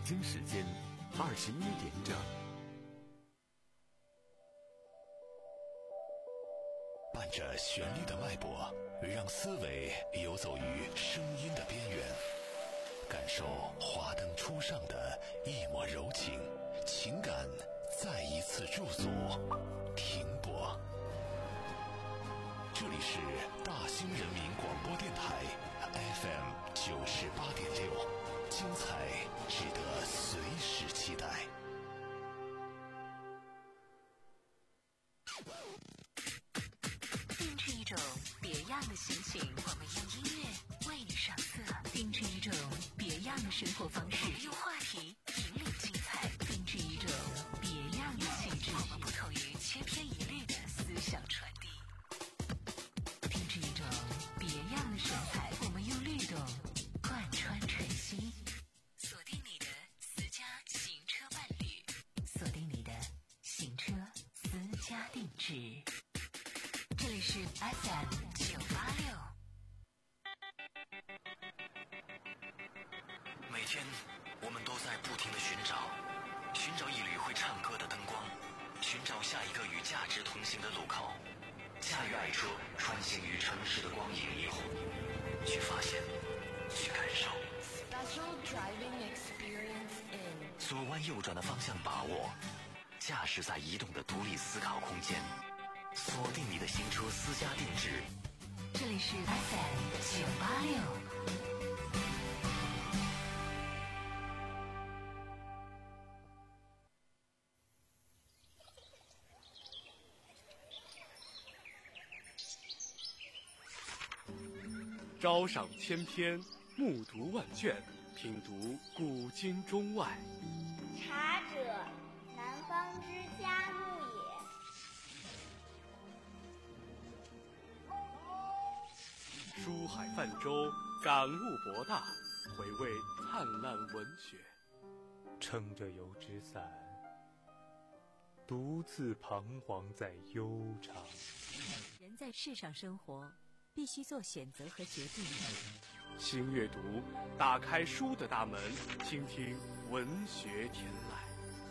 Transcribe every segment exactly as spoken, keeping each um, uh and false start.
京时间二十一点整。 伴着旋律的脉搏，让思维游走于声音的边缘，感受华灯初上的一抹柔情，情感再一次驻足停泊。这里是大兴人民广播电台 F M 九十八点六，精彩值得随时期待。 定制一种别样的心情，我们用音乐为你上色；定制一种别样的生活方式，我们用话题引领精彩；定制一种别样的气质，我们不同于千篇一律的思想传递；定制一种别样的神采，我们用律动贯穿晨曦。锁定你的私家行车伴侣，锁定你的行车私家定制。这里是 F M 九八六。 每天我们都在不停地寻找，寻找一缕会唱歌的灯光，寻找下一个与价值同行的路口。驾驭爱车，穿行于城市的光影霓虹，去发现，去感受。 Special driving experience in 左弯右转的方向把握，驾驶在移动的独立思考空间。锁定你的行车私家定制， 这里是 F M 九八六。 朝赏千篇，暮读万卷，品读古今中外。 茶者，南方之佳木也。 书海泛舟，感悟博大，回味灿烂文学。 撑着油纸伞，独自彷徨在悠长。 人在世上生活，必须做选择和决定。 新阅读，打开书的大门，倾听文学天籁。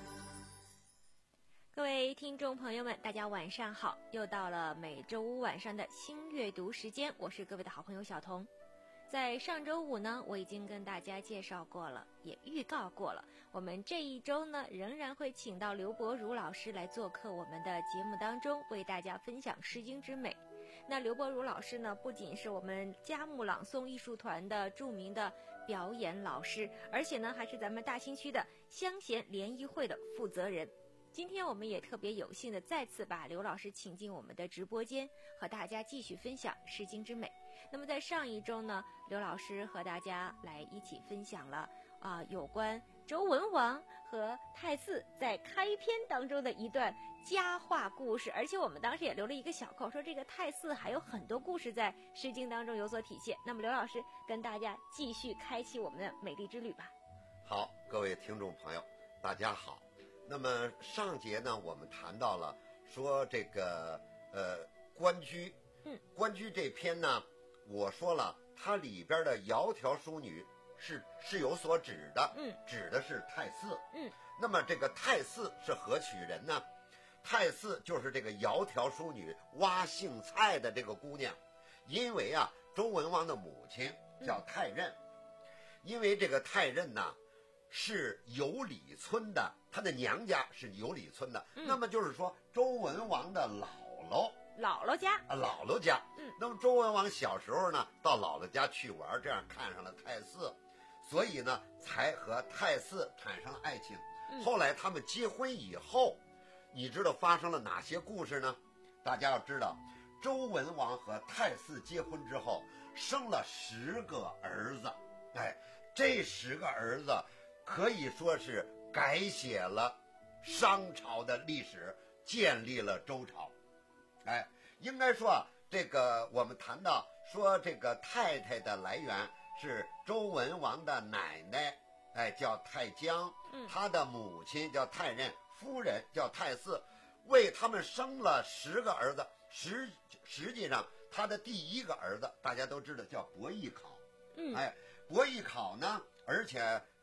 各位听众朋友们，大家晚上好，又到了每周五晚上的新阅读时间，我是各位的好朋友小彤。在上周五呢，我已经跟大家介绍过了，也预告过了，我们这一周呢仍然会请到刘伯儒老师来做客我们的节目当中，为大家分享诗经之美。那刘伯儒老师呢，不仅是我们佳木朗诵艺术团的著名的表演老师，而且呢还是咱们大兴区的乡贤联谊会的负责人。今天我们也特别有幸的再次把刘老师请进我们的直播间，和大家继续分享诗经之美。那么在上一周呢，刘老师和大家来一起分享了啊、呃、有关周文王和太姒在开篇当中的一段佳话故事，而且我们当时也留了一个小扣，说这个太姒还有很多故事在诗经当中有所体现。那么刘老师跟大家继续开启我们的美丽之旅吧。 好，各位听众朋友大家好。那么上节呢，我们谈到了说这个呃关雎， 嗯， 关雎这篇呢，我说了，它里边的窈窕淑女是是有所指的， 嗯， 指的是太姒， 嗯， 那么这个太姒是何许人呢？太姒就是这个窈窕淑女挖荇菜的这个姑娘，因为啊，周文王的母亲叫太任，嗯、因为这个太任呢。是有里村的，他的娘家是有里村的、嗯、那么就是说周文王的姥姥姥姥家啊，姥姥家嗯， 那么周文王小时候呢到姥姥家去玩，这样看上了太姒，所以呢才和太姒产生了爱情、嗯、后来他们结婚以后，你知道发生了哪些故事呢？大家要知道，周文王和太姒结婚之后生了十个儿子，哎，这十个儿子可以说是改写了商朝的历史，建立了周朝。哎，应该说啊，这个我们谈到说这个太太的来源是周文王的奶奶，哎，叫太姜， 嗯， 他的母亲叫太任，夫人叫太姒，为他们生了十个儿子。实实际上他的第一个儿子大家都知道叫伯邑考， 嗯， 哎，伯邑考呢，而且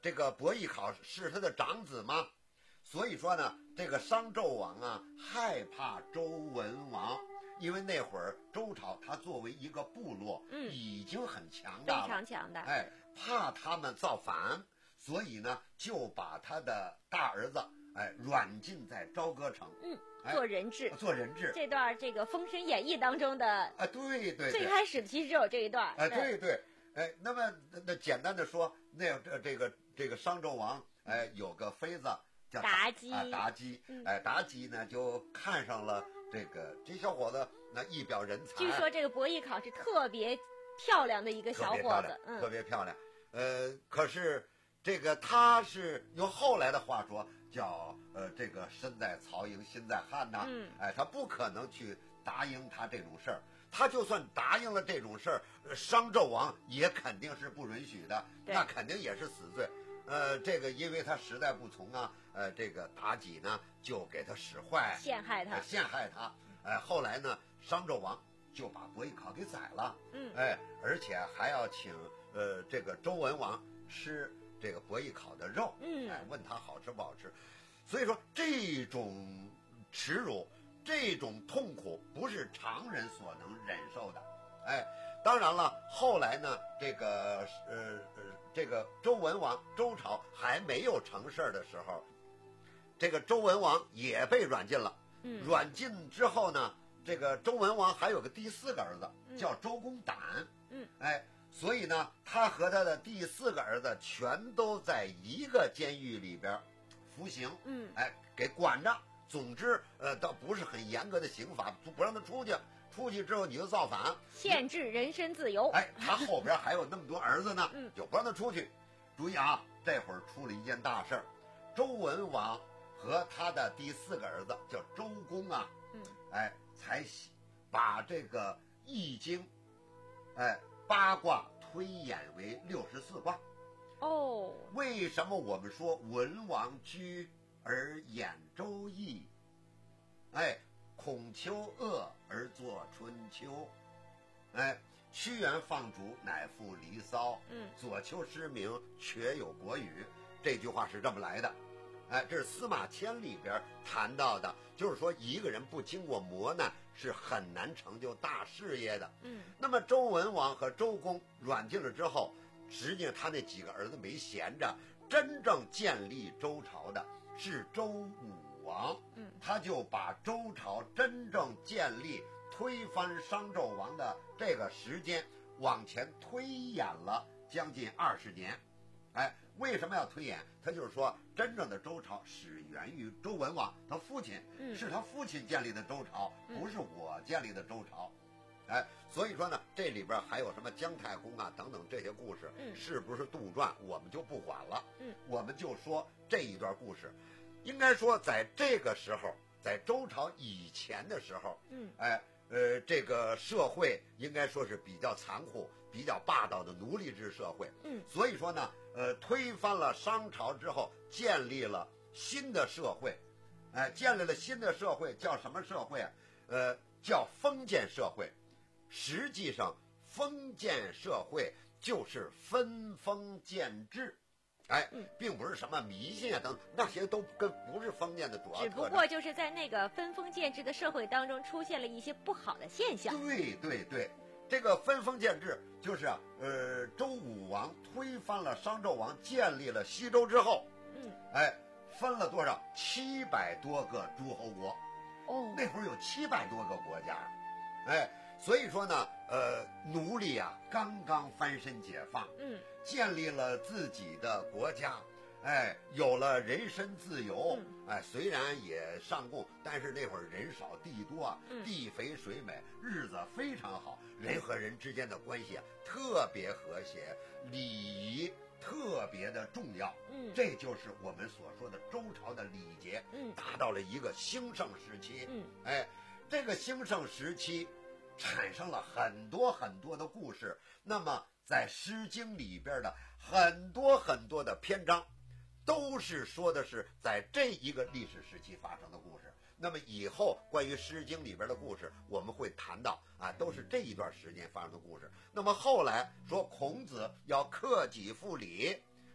这个伯邑考是他的长子吗？所以说呢，这个商纣王啊害怕周文王，因为那会儿周朝他作为一个部落， 嗯， 已经很强大了， 非常强大， 哎，怕他们造反，所以呢就把他的大儿子哎软禁在朝歌城， 嗯， 哎、 做人质， 做人质。 这段这个《封神演义》当中的啊，对对， 最开始其实只有这一段， 哎，对对，哎，那么那简单的说，那这这个这个商纣王哎有个妃子叫妲己， 啊妲己，哎妲己呢就看上了这个这小伙子，那一表人才。 据说这个伯邑考是特别漂亮的一个小伙子， 嗯，特别漂亮。呃，可是这个他是用后来的话说叫呃这个身在曹营心在汉呐， 嗯， 哎，他不可能去答应他这种事儿。他就算答应了这种事儿，商纣王也肯定是不允许的，那肯定也是死罪。呃，这个因为他实在不从啊，呃，这个妲己呢就给他使坏， 陷害他， 呃、陷害他。哎、呃，后来呢，商纣王就把伯邑考给宰了， 嗯， 哎，而且还要请呃这个周文王吃这个伯邑考的肉， 嗯， 哎，问他好吃不好吃。所以说这种耻辱。这种痛苦不是常人所能忍受的，哎，当然了，后来呢，这个呃呃，这个周文王周朝还没有成事儿的时候，这个周文王也被软禁了。 嗯， 软禁之后呢，这个周文王还有个第四个儿子叫周公胆。 嗯， 哎，所以呢，他和他的第四个儿子全都在一个监狱里边服刑。 嗯， 哎，给管着。总之，呃，倒不是很严格的刑法，不不让他出去。出去之后你就造反， 限制人身自由。 哎，他后边还有那么多儿子呢， 嗯， 就不让他出去。注意啊，这会儿出了一件大事儿，周文王和他的第四个儿子叫周公啊， 嗯， 哎，才把这个易经，哎，八卦推演为六十四卦。 哦， 为什么我们说文王居而演周易？哎，孔丘恶而作春秋。哎，屈原放逐乃赋离骚。 嗯， 左丘失明，却有国语。这句话是这么来的。哎，这是司马迁里边谈到的，就是说一个人不经过磨难是很难成就大事业的。 嗯， 那么周文王和周公软禁了之后，实际上他那几个儿子没闲着，真正建立周朝的是周武王。 嗯， 他就把周朝真正建立、推翻商纣王的这个时间往前推演了将近二十年。哎，为什么要推演？他就是说，真正的周朝始源于周文王，他父亲， 嗯， 是他父亲建立的周朝， 嗯， 不是我建立的周朝。哎，所以说呢，这里边还有什么姜太公啊等等这些故事， 嗯， 是不是杜撰，我们就不管了。 嗯， 我们就说这一段故事，应该说在这个时候，在周朝以前的时候， 嗯， 哎，呃，这个社会应该说是比较残酷、比较霸道的奴隶制社会。 嗯， 所以说呢，呃，推翻了商朝之后，建立了新的社会，哎，建立了新的社会，叫什么社会啊？呃，叫封建社会。实际上，封建社会就是分封建制，哎， 嗯， 并不是什么迷信啊等那些都跟不是封建的主要特征。 只不过就是在那个分封建制的社会当中出现了一些不好的现象。 对对对，这个分封建制就是啊，呃，周武王推翻了商纣王，建立了西周之后， 嗯， 哎，分了多少？七百多个诸侯国。 哦， 那会儿有七百多个国家，哎。所以说呢，呃，奴隶啊，刚刚翻身解放， 嗯， 建立了自己的国家，哎，有了人身自由， 嗯， 哎，虽然也上贡，但是那会儿人少地多啊， 嗯， 地肥水美，日子非常好，人和人之间的关系啊特别和谐，礼仪特别的重要， 嗯， 这就是我们所说的周朝的礼节， 嗯， 达到了一个兴盛时期， 嗯， 哎，这个兴盛时期产生了很多很多的故事。那么在《诗经》里边的很多很多的篇章，都是说的是在这一个历史时期发生的故事。那么以后关于《诗经》里边的故事，我们会谈到啊，都是这一段时间发生的故事。那么后来说孔子要克己复礼，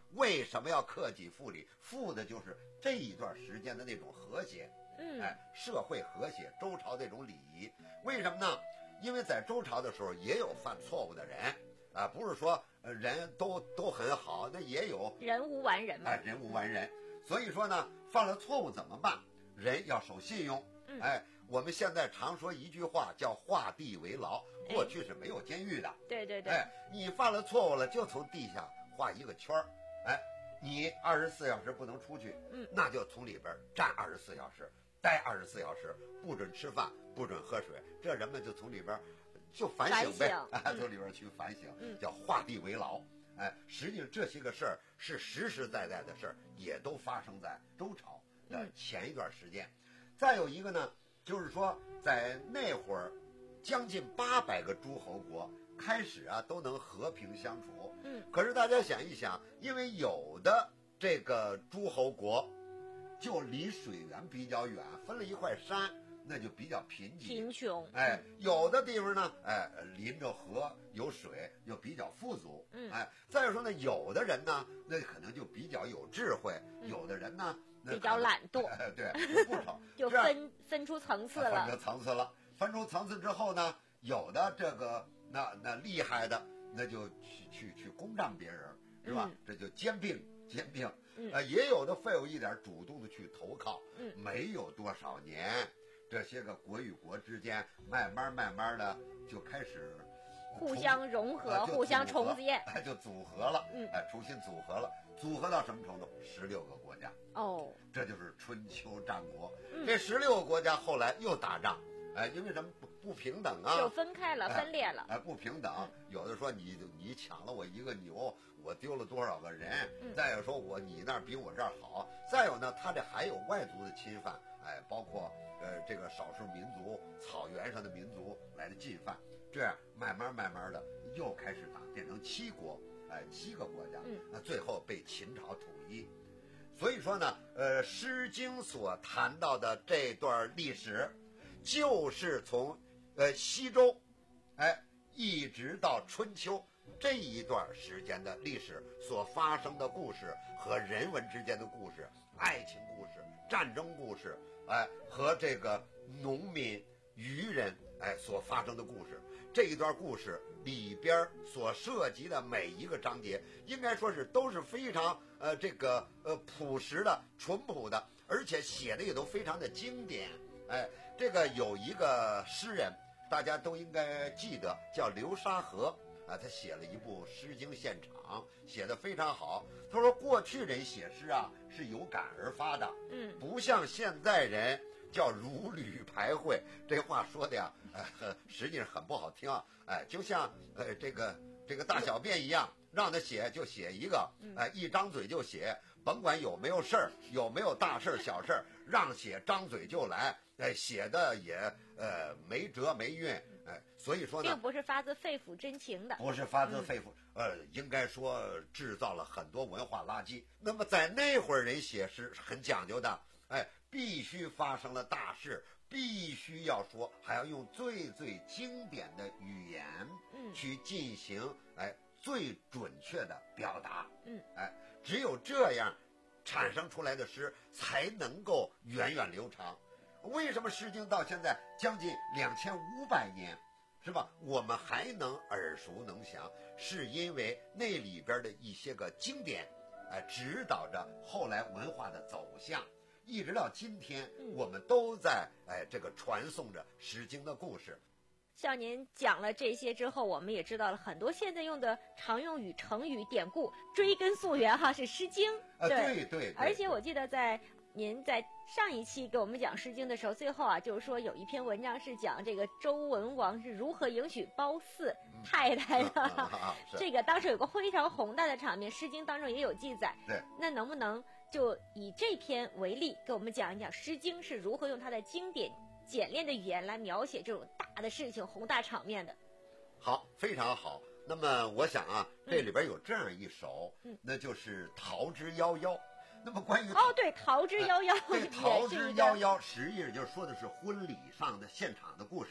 为什么要克己复礼？复的就是这一段时间的那种和谐， 嗯， 哎，社会和谐，周朝那种礼仪。为什么呢？因为在周朝的时候也有犯错误的人啊，不是说人都都很好，那也有人无完人嘛， 哎，人无完人。所以说呢，犯了错误怎么办？人要守信用。 嗯、 哎，我们现在常说一句话叫画地为牢，过去是没有监狱的。 对对对。 哎，你犯了错误了，就从地下画一个圈儿。哎，你二十四小时不能出去， 嗯， 那就从里边站二十四小时，待二十四小时，不准吃饭，不准喝水，这人们就从里边就反省呗， 反省哎，从里边去反省， 嗯、 叫画地为牢。哎，实际上这些个事儿是实实在在的事儿，也都发生在周朝的前一段时间。嗯、再有一个呢，就是说在那会儿，将近八百个诸侯国开始啊都能和平相处。 嗯， 可是大家想一想，因为有的这个诸侯国就离水源比较远，分了一块山，那就比较贫瘠贫穷。 哎，有的地方呢，哎，临着河有水，就比较富足。 嗯， 哎，再有说呢，有的人呢，那可能就比较有智慧； 嗯、 有的人呢， 比较懒惰。 哎、对，不成， 就分分出层次了。 分出层次了，分出层次之后呢，有的这个那那厉害的，那就去去去攻占别人，是吧？ 嗯、 这就兼并兼并。 嗯、 呃，也有的费有一点主动的去投靠。 嗯， 没有多少年。这些个国与国之间，慢慢慢慢的就开始互相融合、 呃、 互相重叠， 哎，就组合了， 嗯， 哎，重新组合了，组合到什么程度？十六个国家， 哦， 这就是春秋战国。 嗯、 这十六个国家后来又打仗，哎，因为什么不不平等啊？ 就分开了， 哎、 分裂了， 哎，不平等。 嗯、 有的说你你抢了我一个牛，我丢了多少个人？ 嗯、 再有说我你那儿比我这儿好，再有呢，他这还有外族的侵犯，哎，包括。呃，这个少数民族、草原上的民族来的进犯，这样慢慢慢慢的又开始打，变成七国，哎，七个国家， 嗯， 那最后被秦朝统一。所以说呢，呃，《诗经》所谈到的这段历史，就是从呃西周，哎，一直到春秋这一段时间的历史所发生的故事和人文之间的故事、爱情故事、战争故事。哎，和这个农民、渔人哎所发生的故事，这一段故事里边所涉及的每一个章节，应该说是都是非常呃这个呃朴实的、淳朴的，而且写的也都非常的经典。哎，这个有一个诗人，大家都应该记得，叫流沙河啊，他写了一部《诗经现场》，写得非常好。他说，过去人写诗啊是有感而发的， 嗯， 不像现在人叫如履徘徊。这话说的呀，呃，实际上很不好听啊。哎，就像呃这个这个大小便一样，让他写就写一个，哎，一张嘴就写，甭管有没有事儿，有没有大事儿小事儿，让写张嘴就来，哎，写的也呃没辙没韵。哎，所以说呢， 并不是发自肺腑真情的， 不是发自肺腑，嗯、呃，应该说制造了很多文化垃圾。那么在那会儿人写诗很讲究的，哎，必须发生了大事，必须要说，还要用最最经典的语言， 嗯， 去进行哎最准确的表达， 嗯， 哎，只有这样，产生出来的诗才能够源远流长。为什么《诗经》到现在将近两千五百年，是吧？我们还能耳熟能详，是因为那里边的一些个经典，哎，指导着后来文化的走向，一直到今天，我们都在哎这个传颂着《诗经》的故事。 像您讲了这些之后，我们也知道了很多现在用的常用语、成语、典故，追根溯源哈，是《诗经》。 啊，对对对。 而且我记得在您在上一期给我们讲《诗经》的时候，最后啊，就是说有一篇文章是讲这个周文王是如何迎娶褒姒太太的。 嗯啊啊、 这个当时有个非常宏大的场面，《诗经》当中也有记载。 对。 那能不能就以这篇为例，给我们讲一讲《诗经》是如何用它的经典简练的语言来描写这种大的事情、宏大场面的？ 好，非常好。那么我想啊，这里边有这样一首，嗯、那就是《桃之夭夭》。那么关于哦，对，桃之夭夭， 这桃之夭夭，实际上就说的是婚礼上的现场的故事。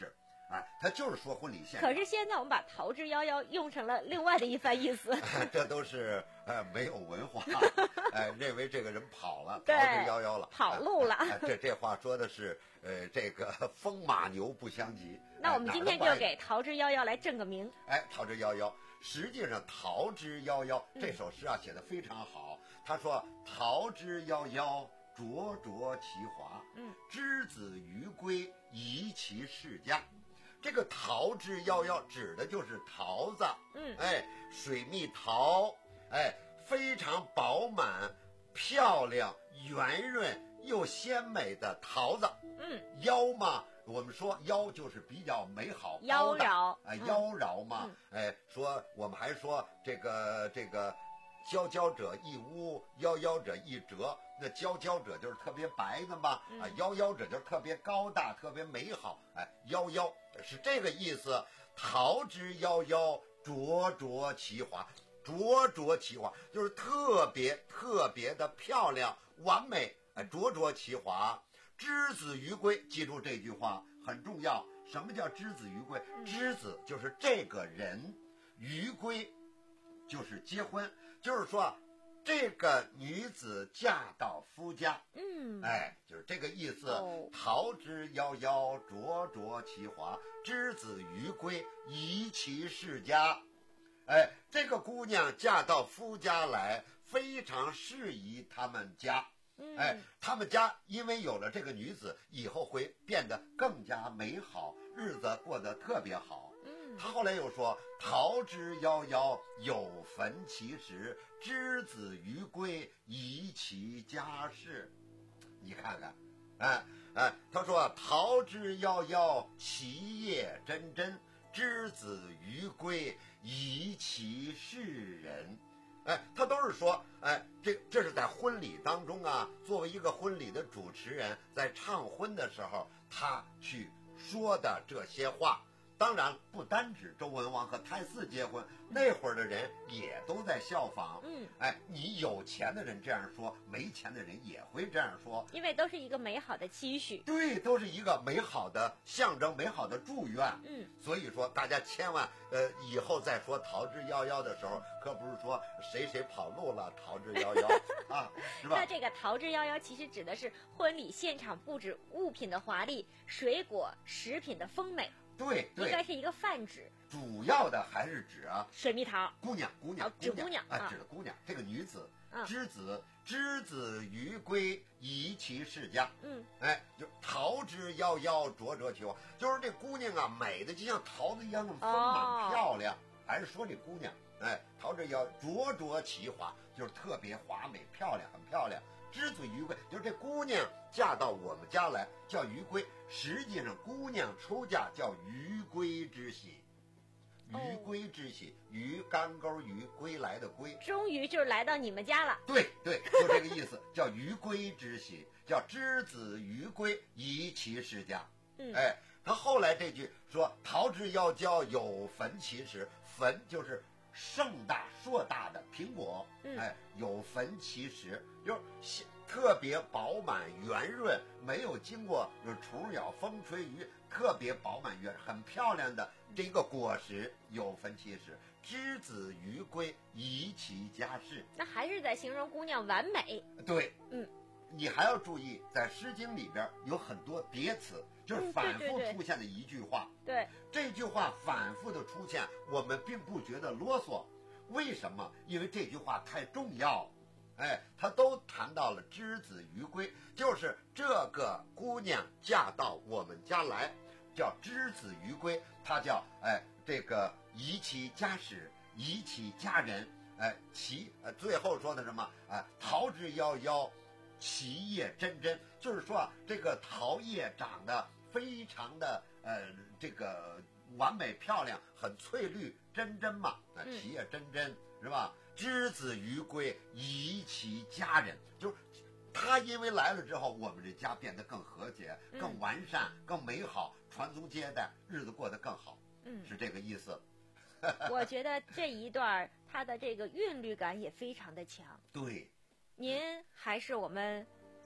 哎，他就是说婚礼现场。 可是现在我们把逃之夭夭用成了另外的一番意思。 这都是呃没有文化，哎，认为这个人跑了，逃对之夭夭了， 跑路了。 哎哎这这话说的是呃这个风马牛不相及。 那我们今天就给逃之夭夭来正个名。 哎，逃之夭夭。实际上，逃之夭夭这首诗啊写得非常好。他说：“逃之夭夭，灼灼其华。嗯，之子于归，宜其室家。”这个桃之夭夭指的就是桃子，嗯，哎，水蜜桃，哎，非常饱满、漂亮、圆润又鲜美的桃子，嗯，夭嘛，我们说夭就是比较美好、 妖娆， 哎，妖娆嘛，嗯、哎，说我们还说这个这个。佼佼者一污，夭夭者一折。那佼佼者就是特别白的嘛，嗯、啊，夭夭者就是特别高大、特别美好。哎，夭夭是这个意思。桃之夭夭，灼灼其华。灼灼其华就是特别特别的漂亮、完美。哎，灼灼其华。之子于归，记住这句话很重要。什么叫之子于归？嗯、之子就是这个人，于归就是结婚。就是说，这个女子嫁到夫家，嗯，哎，就是这个意思。哦、桃之夭夭，灼灼其华；之子于归，宜其室家。哎，这个姑娘嫁到夫家来，非常适宜他们家。嗯、哎，他们家因为有了这个女子，以后会变得更加美好，日子过得特别好。他后来又说：“桃之夭夭，有逢其实；之子于归，宜其家室。”你看看，哎哎，他说：“桃之夭夭，其叶蓁蓁；之子于归，宜其室人。”哎，他都是说，哎，这这是在婚礼当中啊，作为一个婚礼的主持人，在唱婚的时候，他去说的这些话。当然，不单指周文王和太姒结婚，那会儿的人也都在效仿。嗯，哎，你有钱的人这样说，没钱的人也会这样说， 因为都是一个美好的期许。 对，都是一个美好的象征，美好的祝愿。嗯，所以说大家千万呃，以后再说逃之夭夭的时候，可不是说谁谁跑路了逃之夭夭啊，是吧？ 那这个逃之夭夭其实指的是婚礼现场布置物品的华丽，水果食品的丰美。 对对， 应该是一个泛指， 主要的还是指啊水蜜桃姑娘姑娘， 哦、指姑娘啊，指的姑娘，这个女子，嗯、之子之子于归，宜其室家。嗯，哎，就桃之夭夭，灼灼其华，就是这姑娘啊，美的就像桃子一样那么丰满漂亮。哦、还是说这姑娘，哎，桃之夭灼灼其华，就是特别华美漂亮，很漂亮。之子于归，就是这姑娘嫁到我们家来叫于归，实际上姑娘出嫁叫于归之喜，于归之喜，于干钩于归来的归， 终于就来到你们家了。 对对，就这个意思，叫于归之喜，叫之子于归，宜其室家。嗯，哎，他后来这句说桃之夭夭，有逢其实，逢就是盛大硕大的苹果，嗯、哎，有逢其实，就是特别饱满圆润，没有经过就是虫咬、风吹雨，特别饱满圆，很漂亮的这个果实，有逢其实。之子于归，宜其家室。 那还是在形容姑娘完美。 对，嗯，你还要注意，在《诗经》里边有很多叠词。就是反复出现的一句话， 嗯、对, 对, 对， 这句话反复的出现，我们并不觉得啰嗦，为什么？因为这句话太重要，哎，他都谈到了之子于归，就是这个姑娘嫁到我们家来，叫之子于归，她叫哎这个宜其家室，宜其家人，哎其呃最后说的什么啊、哎？桃之夭夭，其叶蓁蓁，就是说啊，这个桃叶长得非常的呃，这个完美漂亮，很翠绿，蓁蓁嘛，啊，其叶蓁蓁是吧？之子于归，宜其家人，就是他因为来了之后，我们这家变得更和谐、更完善、更美好，传宗接代，日子过得更好，嗯，是这个意思。 我觉得这一段它的这个韵律感也非常的强。 对， 您还是我们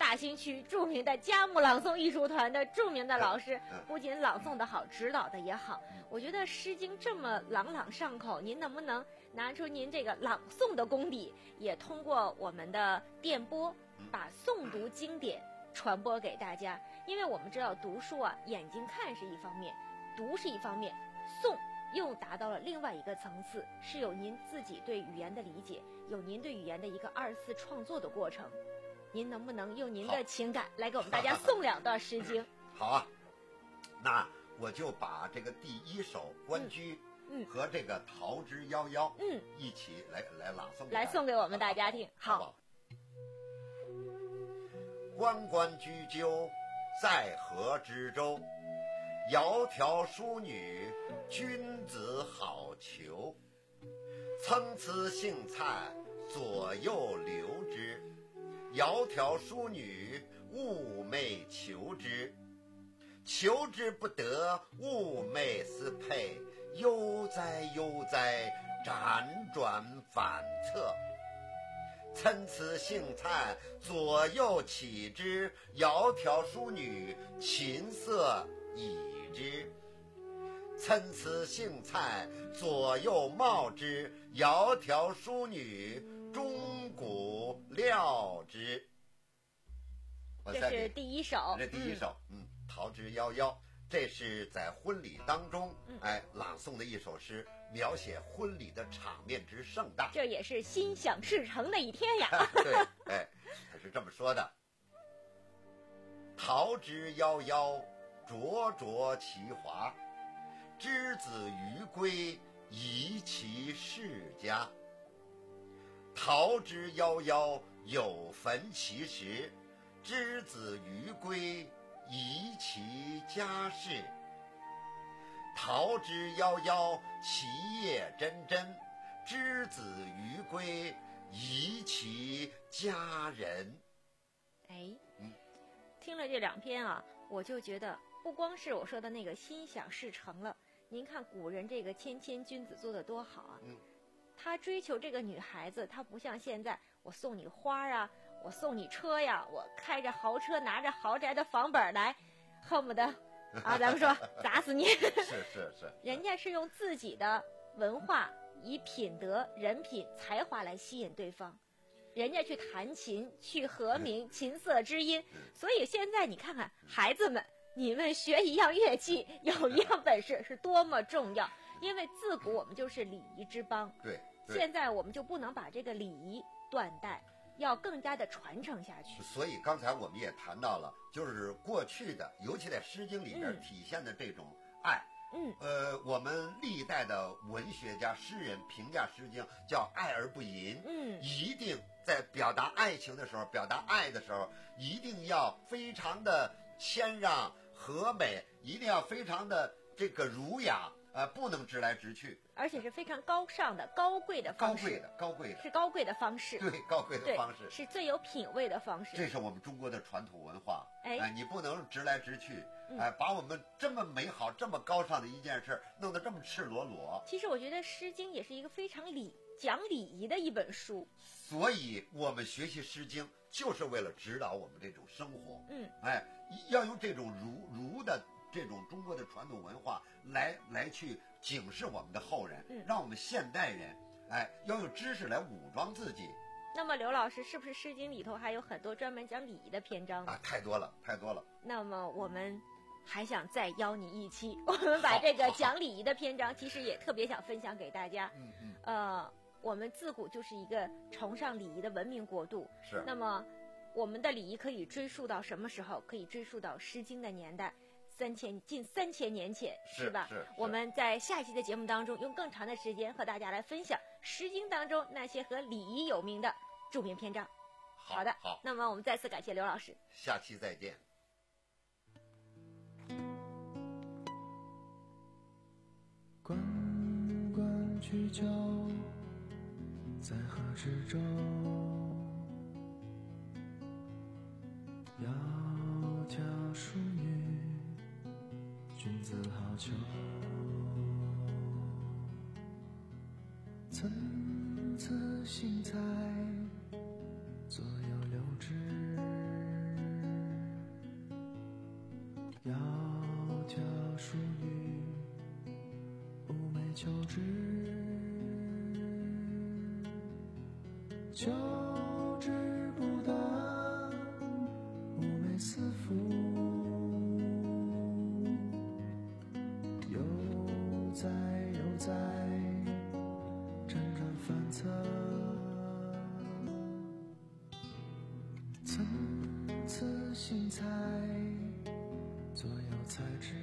大兴区著名的佳木朗诵艺术团的著名的老师，不仅朗诵的好，指导的也好。我觉得《诗经》这么朗朗上口，您能不能拿出您这个朗诵的功底，也通过我们的电波，把诵读经典传播给大家？因为我们知道读书啊，眼睛看是一方面，读是一方面，诵又达到了另外一个层次，是有您自己对语言的理解，有您对语言的一个二次创作的过程。您能不能用您的情感来给我们大家诵两段《诗经》？ 好啊，那我就把这个第一首《关雎》嗯和这个《桃之夭夭》嗯一起来来朗诵， 来送给我们大家听。好。好关关雎鸠，在河之洲。窈窕淑女，君子好逑。参差荇菜，左右流之。窈窕淑女，寤寐求之。求之不得，寤寐思佩。悠哉悠哉，辗转反侧。参差荇菜，左右起之。窈窕淑女，琴瑟倚之。参差荇菜，左右芼之。窈窕淑女，钟鼓料之。 这是第一首， 这第一首，嗯，嗯桃之夭夭，这是在婚礼当中，哎，朗诵的一首诗，描写婚礼的场面之盛大。 这也是心想事成的一天呀。 对，哎，他是这么说的：桃之夭夭，灼灼其华。之子于归，宜其室家。桃之夭夭，有逢其实。之子于归，宜其家室。桃之夭夭，其叶蓁蓁。之子于归，宜其家人。 哎，嗯，听了这两篇啊，我就觉得不光是我说的那个心想事成了。您看古人这个谦谦君子做得多好啊！嗯，他追求这个女孩子，他不像现在，我送你花啊，我送你车呀，我开着豪车，拿着豪宅的房本来，恨不得啊，咱们说砸死你。 是是是， 人家是用自己的文化，以品德、人品、才华来吸引对方，人家去弹琴，去和鸣，琴瑟知音。所以现在你看看孩子们。你们学一样乐器，有一样本事是多么重要！因为自古我们就是礼仪之邦， 对， 现在我们就不能把这个礼仪断代，要更加的传承下去。 所以刚才我们也谈到了，就是过去的，尤其在《诗经》里面体现的这种爱。嗯，呃，我们历代的文学家、诗人评价《诗经》叫“爱而不淫”。嗯，一定在表达爱情的时候，表达爱的时候，一定要非常的谦让。和美一定要非常的这个儒雅，呃，不能直来直去， 而且是非常高尚的、高贵的方式。 高贵的、高贵的， 是高贵的方式。 对，高贵的方式是最有品位的方式。 这是我们中国的传统文化。哎，呃、你不能直来直去，哎、呃，把我们这么美好、这么高尚的一件事弄得这么赤裸裸。 其实我觉得《诗经》也是一个非常礼讲礼仪的一本书。 所以我们学习《诗经》就是为了指导我们这种生活。嗯，哎。要用这种儒儒的这种中国的传统文化来来去警示我们的后人，嗯、让我们现代人哎要用知识来武装自己。 那么刘老师，是不是《诗经》里头还有很多专门讲礼仪的篇章呢？ 啊，太多了，太多了。 那么我们还想再邀你一期，我们把这个讲礼仪的篇章，其实也特别想分享给大家。嗯嗯。呃，我们自古就是一个崇尚礼仪的文明国度。 是。 那么。我们的礼仪可以追溯到什么时候？可以追溯到《诗经》的年代，三千近三千年前， 是吧？ 是是。 我们在下一期的节目当中，用更长的时间和大家来分享《诗经》当中那些和礼仪有名的著名篇章。 好， 好的， 好。 那么我们再次感谢刘老师， 下期再见。 关关雎鸠，在河之洲。窈窕淑女，君子好逑。参差荇菜，左右流之。 窈窕淑女，寤寐求之，求之不得，寤寐思服，悠哉悠哉，辗转反侧，参差荇菜，左右采之，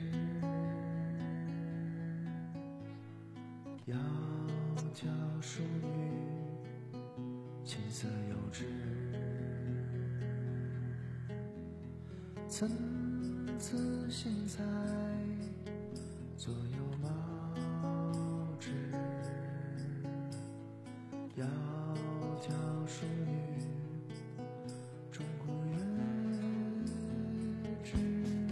窈窕淑女，琴瑟友之，参差荇菜，左右芼之，窈窕淑女，钟鼓乐之。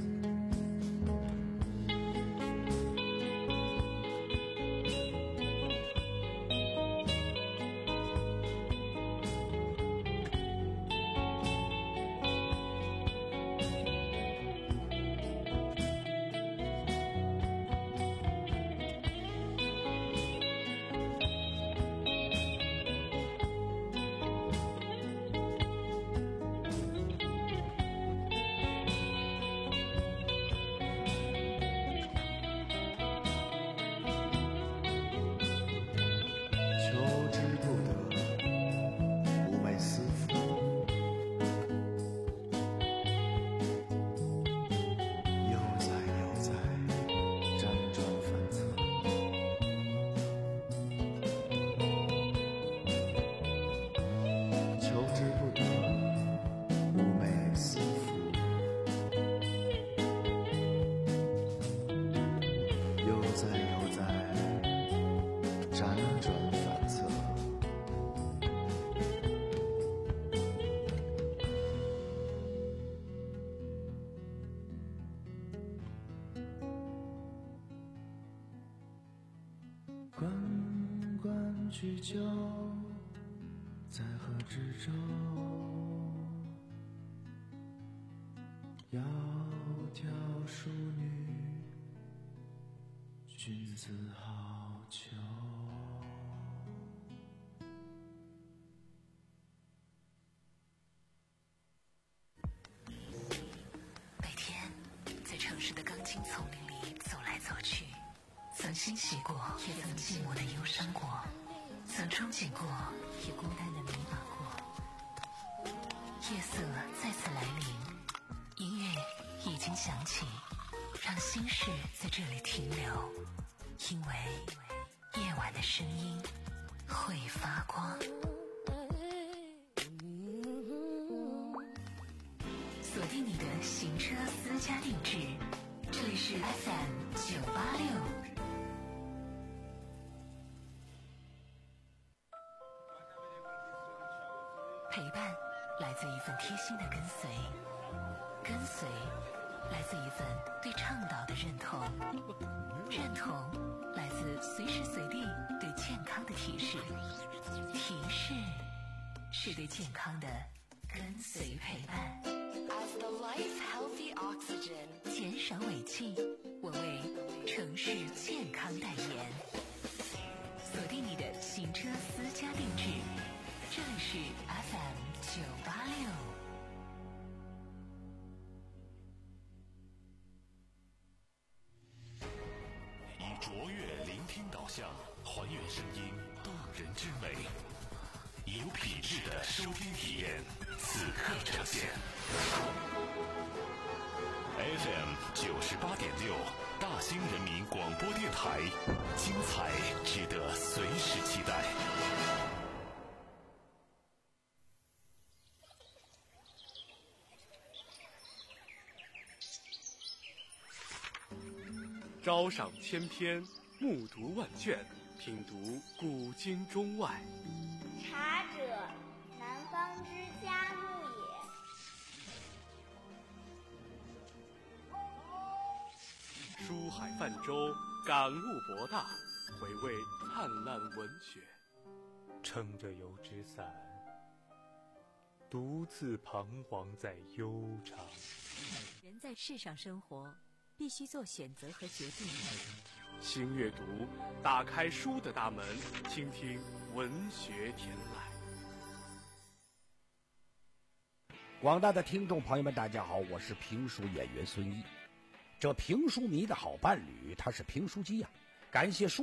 关关雎鸠，在河之洲。窈窕淑女，君子好逑。 每天在城市的钢筋丛林里走来走去，曾欣喜过，也曾寂寞的忧伤过，曾憧憬过，也孤单的迷茫过。夜色再次来临，音乐已经响起，让心事在这里停留，因为夜晚的声音会发光。锁定你的行车私家定制，这里是 F M 九八六。陪伴来自一份贴心的跟随，跟随来自一份对倡导的认同，认同来自随时随地对健康的提示，提示是对健康的跟随陪伴。 As the life healthy oxygen， 减少尾气，我为城市健康代言。锁定你的行车私家定制，这里是 F M 九八六。 以卓越聆听导向，还原声音动人之美，以有品质的收听体验，此刻呈现。F M 九十八点六，大兴人民广播电台，精彩值得随时期待。 朝赏千篇，暮读万卷，品读古今中外。 茶者，南方之嘉木也。 书海泛舟，感悟博大，回味灿烂文学。 撑着油纸伞，独自彷徨在悠长。 人在世上生活，必须做选择和决定。 新阅读，打开书的大门，倾听文学天籁。 广大的听众朋友们，大家好，我是评书演员孙一。这评书迷的好伴侣，他是评书机呀、啊。感谢书